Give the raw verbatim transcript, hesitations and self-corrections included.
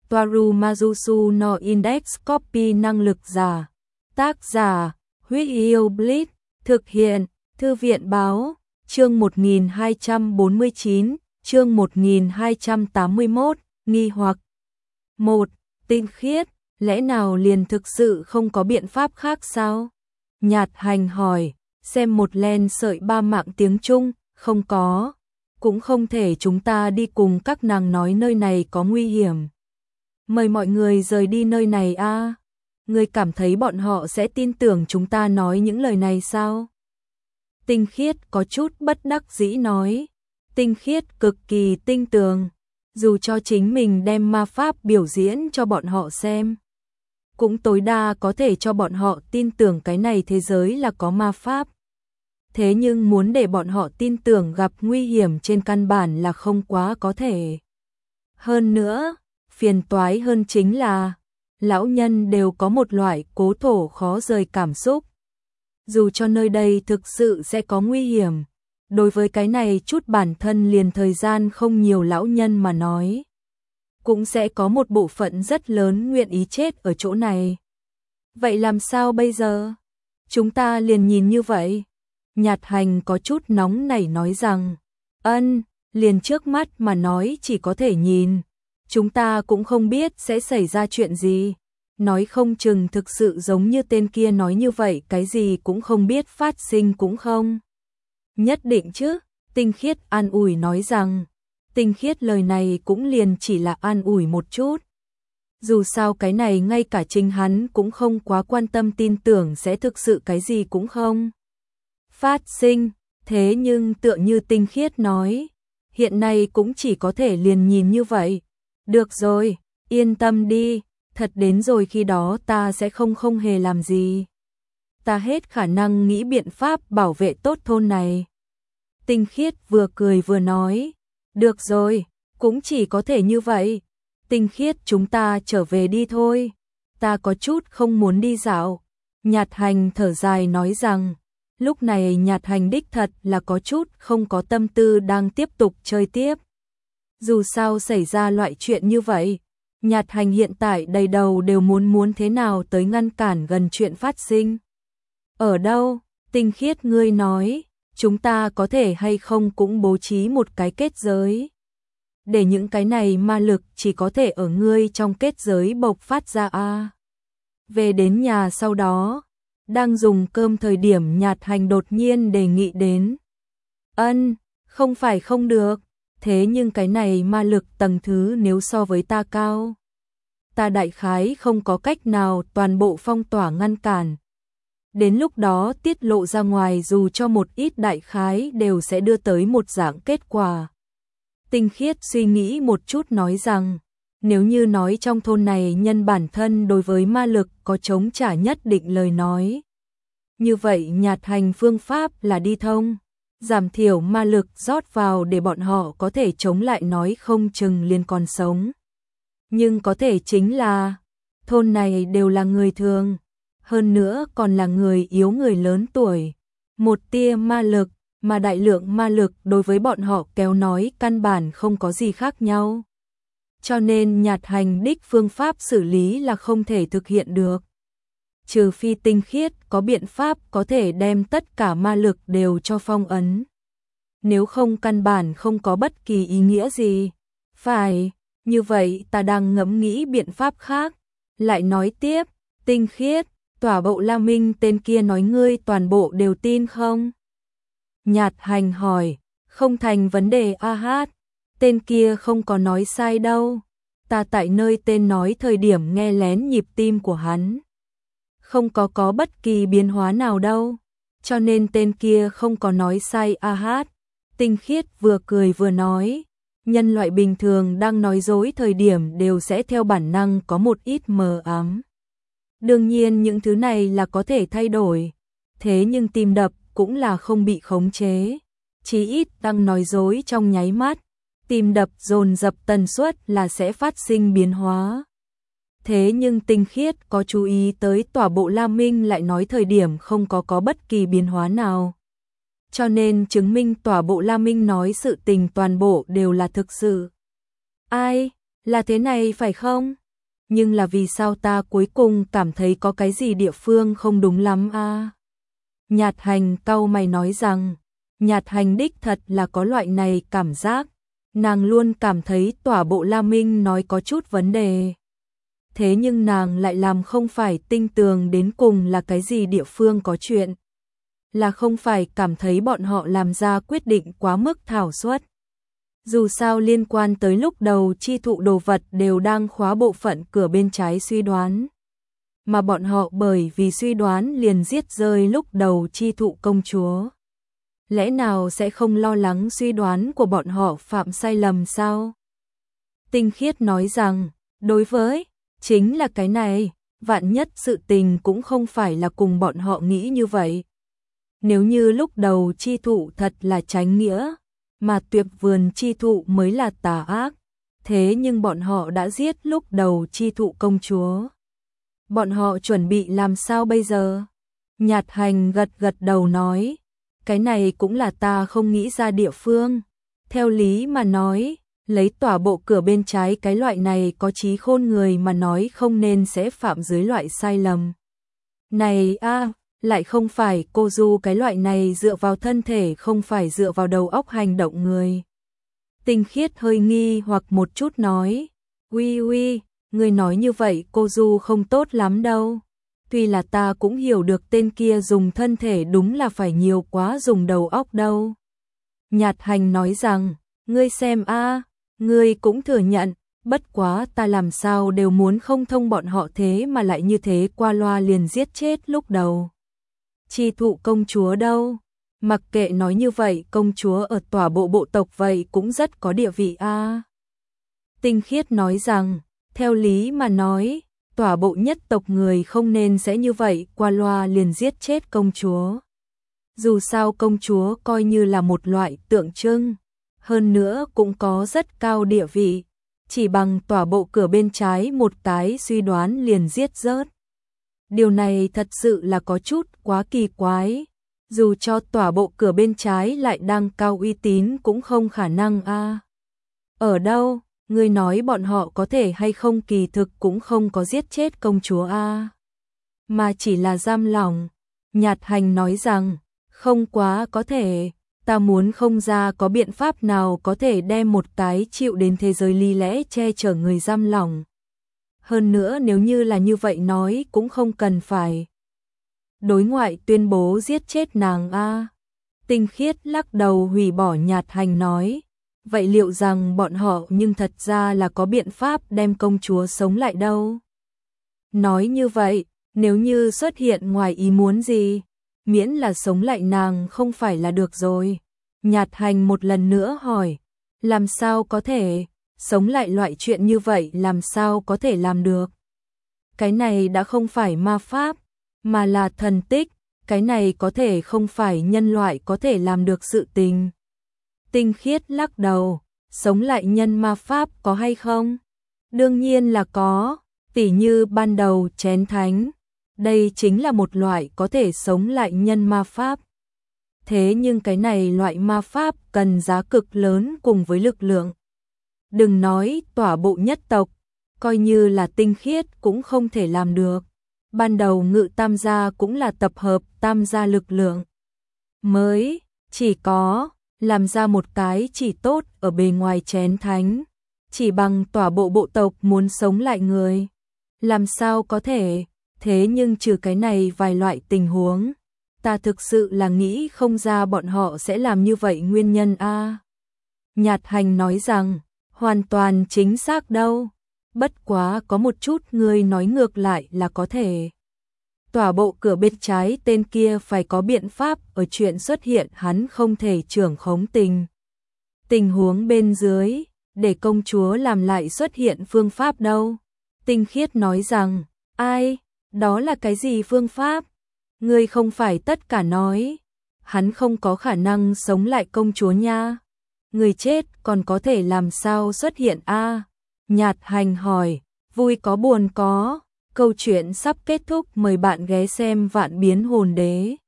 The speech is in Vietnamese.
Toaru Majusu no Index Copy năng lực giả. Tác giả, Huyết Yêu Blitz, thực hiện, Thư viện báo, chương một nghìn hai trăm bốn mươi chín, chương một nghìn hai trăm tám mươi mốt, nghi hoặc. một. Tinh khiết, lẽ nào liền thực sự không có biện pháp khác sao? Nhạt Hành hỏi, xem một len sợi ba mạng tiếng Trung, không có. Cũng không thể chúng ta đi cùng các nàng nói nơi này có nguy hiểm. Mời mọi người rời đi nơi này a. À? Ngươi cảm thấy bọn họ sẽ tin tưởng chúng ta nói những lời này sao? Tinh khiết có chút bất đắc dĩ nói. Tinh khiết cực kỳ tinh tường. Dù cho chính mình đem ma pháp biểu diễn cho bọn họ xem, cũng tối đa có thể cho bọn họ tin tưởng cái này thế giới là có ma pháp. Thế nhưng muốn để bọn họ tin tưởng gặp nguy hiểm trên căn bản là không quá có thể. Hơn nữa, phiền toái hơn chính là, lão nhân đều có một loại cố thổ khó rời cảm xúc. Dù cho nơi đây thực sự sẽ có nguy hiểm, đối với cái này chút bản thân liền thời gian không nhiều lão nhân mà nói, cũng sẽ có một bộ phận rất lớn nguyện ý chết ở chỗ này. Vậy làm sao bây giờ? Chúng ta liền nhìn như vậy. Nhạt Hành có chút nóng nảy nói rằng, ân, liền trước mắt mà nói chỉ có thể nhìn. Chúng ta cũng không biết sẽ xảy ra chuyện gì. Nói không chừng thực sự giống như tên kia nói như vậy, cái gì cũng không biết phát sinh cũng không. Nhất định chứ, Tinh khiết an ủi nói rằng, Tinh khiết lời này cũng liền chỉ là an ủi một chút. Dù sao cái này ngay cả chính hắn cũng không quá quan tâm, tin tưởng sẽ thực sự cái gì cũng không phát sinh. Thế nhưng tựa như Tinh khiết nói, hiện nay cũng chỉ có thể liền nhìn như vậy. Được rồi, yên tâm đi, thật đến rồi khi đó ta sẽ không không hề làm gì. Ta hết khả năng nghĩ biện pháp bảo vệ tốt thôn này. Tinh khiết vừa cười vừa nói, được rồi, cũng chỉ có thể như vậy. Tinh khiết, chúng ta trở về đi thôi. Ta có chút không muốn đi dạo. Nhạt Hành thở dài nói rằng, lúc này Nhạt Hành đích thật là có chút không có tâm tư đang tiếp tục chơi tiếp. Dù sao xảy ra loại chuyện như vậy, Nhạt Hành hiện tại đầy đầu đều muốn muốn thế nào tới ngăn cản gần chuyện phát sinh. Ở đâu? Tinh khiết, ngươi nói, chúng ta có thể hay không cũng bố trí một cái kết giới, để những cái này ma lực chỉ có thể ở ngươi trong kết giới bộc phát ra a. À. Về đến nhà sau đó, đang dùng cơm thời điểm, Nhạt Hành đột nhiên đề nghị đến. Ân, không phải không được, thế nhưng cái này ma lực tầng thứ nếu so với ta cao, ta đại khái không có cách nào toàn bộ phong tỏa ngăn cản. Đến lúc đó tiết lộ ra ngoài dù cho một ít đại khái đều sẽ đưa tới một dạng kết quả. Tinh khiết suy nghĩ một chút nói rằng, nếu như nói trong thôn này nhân bản thân đối với ma lực có chống trả nhất định lời nói, như vậy Nhạt Hành phương pháp là đi thông, giảm thiểu ma lực rót vào để bọn họ có thể chống lại, nói không chừng liền còn sống. Nhưng có thể chính là, thôn này đều là người thường, hơn nữa còn là người yếu, người lớn tuổi. Một tia ma lực, mà đại lượng ma lực đối với bọn họ kéo nói căn bản không có gì khác nhau. Cho nên Nhạt Hành đích phương pháp xử lý là không thể thực hiện được. Trừ phi Tinh khiết có biện pháp có thể đem tất cả ma lực đều cho phong ấn. Nếu không căn bản không có bất kỳ ý nghĩa gì. Phải, như vậy ta đang ngẫm nghĩ biện pháp khác. Lại nói tiếp, Tinh khiết, Tỏa Bộ La Minh tên kia nói ngươi toàn bộ đều tin không? Nhạt Hành hỏi, không thành vấn đề a hát, tên kia không có nói sai đâu. Ta tại nơi tên nói thời điểm nghe lén nhịp tim của hắn, không có có bất kỳ biến hóa nào đâu, cho nên tên kia không có nói sai a hát. Tinh khiết vừa cười vừa nói, nhân loại bình thường đang nói dối thời điểm đều sẽ theo bản năng có một ít mờ ám. Đương nhiên những thứ này là có thể thay đổi, thế nhưng tim đập cũng là không bị khống chế. Chí ít đang nói dối trong nháy mắt, tim đập dồn dập tần suất là sẽ phát sinh biến hóa. Thế nhưng Tinh khiết có chú ý tới Tỏa Bộ La Minh lại nói thời điểm không có có bất kỳ biến hóa nào. Cho nên chứng minh Tỏa Bộ La Minh nói sự tình toàn bộ đều là thực sự. Ai? Là thế này phải không? Nhưng là vì sao ta cuối cùng cảm thấy có cái gì địa phương không đúng lắm a? À? Nhạt Hành cau mày nói rằng, Nhạt Hành đích thật là có loại này cảm giác, nàng luôn cảm thấy tỏa bộ La Minh nói có chút vấn đề. Thế nhưng nàng lại làm không phải tinh tường đến cùng là cái gì địa phương có chuyện. Là không phải cảm thấy bọn họ làm ra quyết định quá mức thảo suất. Dù sao liên quan tới lúc đầu chi thụ đồ vật đều đang khóa bộ phận cửa bên trái suy đoán. Mà bọn họ bởi vì suy đoán liền giết rơi lúc đầu chi thụ công chúa. Lẽ nào sẽ không lo lắng suy đoán của bọn họ phạm sai lầm sao? Tinh Khiết nói rằng, đối với, chính là cái này, vạn nhất sự tình cũng không phải là cùng bọn họ nghĩ như vậy. Nếu như lúc đầu chi thụ thật là chánh nghĩa, mà Tuyệt Vườn chi thụ mới là tà ác, thế nhưng bọn họ đã giết lúc đầu chi thụ công chúa. Bọn họ chuẩn bị làm sao bây giờ? Nhạt Hành gật gật đầu nói, cái này cũng là ta không nghĩ ra địa phương. Theo lý mà nói, lấy tỏa bộ cửa bên trái cái loại này có trí khôn người mà nói không nên sẽ phạm dưới loại sai lầm. Này a, à, lại không phải cô Du cái loại này dựa vào thân thể không phải dựa vào đầu óc hành động người. Tinh Khiết hơi nghi hoặc một chút nói, uy uy, người nói như vậy cô Du không tốt lắm đâu. Tuy là ta cũng hiểu được tên kia dùng thân thể đúng là phải nhiều quá dùng đầu óc đâu. Nhạt Hành nói rằng, ngươi xem a, à, ngươi cũng thừa nhận, bất quá ta làm sao đều muốn không thông bọn họ thế mà lại như thế qua loa liền giết chết lúc đầu. Chi thụ công chúa đâu? Mặc kệ nói như vậy công chúa ở tòa bộ bộ tộc vậy cũng rất có địa vị a. À. Tinh Khiết nói rằng, theo lý mà nói, tòa bộ nhất tộc người không nên sẽ như vậy qua loa liền giết chết công chúa. Dù sao công chúa coi như là một loại tượng trưng, hơn nữa cũng có rất cao địa vị, chỉ bằng tòa bộ cửa bên trái một cái suy đoán liền giết rớt. Điều này thật sự là có chút quá kỳ quái, dù cho tòa bộ cửa bên trái lại đang cao uy tín cũng không khả năng a. À. Ở đâu, ngươi nói bọn họ có thể hay không kỳ thực cũng không có giết chết công chúa a, à. Mà chỉ là giam lỏng. Nhạt Hành nói rằng, không quá có thể, ta muốn không ra có biện pháp nào có thể đem một cái chịu đến thế giới lý lẽ che chở người giam lỏng. Hơn nữa nếu như là như vậy nói cũng không cần phải đối ngoại tuyên bố giết chết nàng a. À. Tinh Khiết lắc đầu hủy bỏ Nhạt Hành nói, vậy liệu rằng bọn họ nhưng thật ra là có biện pháp đem công chúa sống lại đâu? Nói như vậy, nếu như xuất hiện ngoài ý muốn gì, miễn là sống lại nàng không phải là được rồi. Nhạt Hành một lần nữa hỏi, làm sao có thể, sống lại loại chuyện như vậy làm sao có thể làm được? Cái này đã không phải ma pháp, mà là thần tích, cái này có thể không phải nhân loại có thể làm được sự tình. Tinh Khiết lắc đầu, sống lại nhân ma pháp có hay không? Đương nhiên là có, tỉ như ban đầu chén thánh, đây chính là một loại có thể sống lại nhân ma pháp. Thế nhưng cái này loại ma pháp cần giá cực lớn cùng với lực lượng. Đừng nói tỏa bộ nhất tộc, coi như là Tinh Khiết cũng không thể làm được. Ban đầu Ngự Tam gia cũng là tập hợp tam gia lực lượng. Mới, chỉ có, làm ra một cái chỉ tốt ở bề ngoài chén thánh. Chỉ bằng tỏa bộ bộ tộc muốn sống lại người. Làm sao có thể, thế nhưng trừ cái này vài loại tình huống. Ta thực sự là nghĩ không ra bọn họ sẽ làm như vậy nguyên nhân a. À. Nhạt Hành nói rằng, hoàn toàn chính xác đâu. Bất quá có một chút người nói ngược lại là có thể. Tỏa bộ cửa bên trái tên kia phải có biện pháp ở chuyện xuất hiện hắn không thể trưởng khống tình. Tình huống bên dưới, để công chúa làm lại xuất hiện phương pháp đâu. Tinh Khiết nói rằng, ai, đó là cái gì phương pháp? Ngươi không phải tất cả nói, hắn không có khả năng sống lại công chúa nha. Người chết còn có thể làm sao xuất hiện a? À? Nhạt Hành hỏi, vui có buồn có, câu chuyện sắp kết thúc, mời bạn ghé xem Vạn Biến Hồn Đế.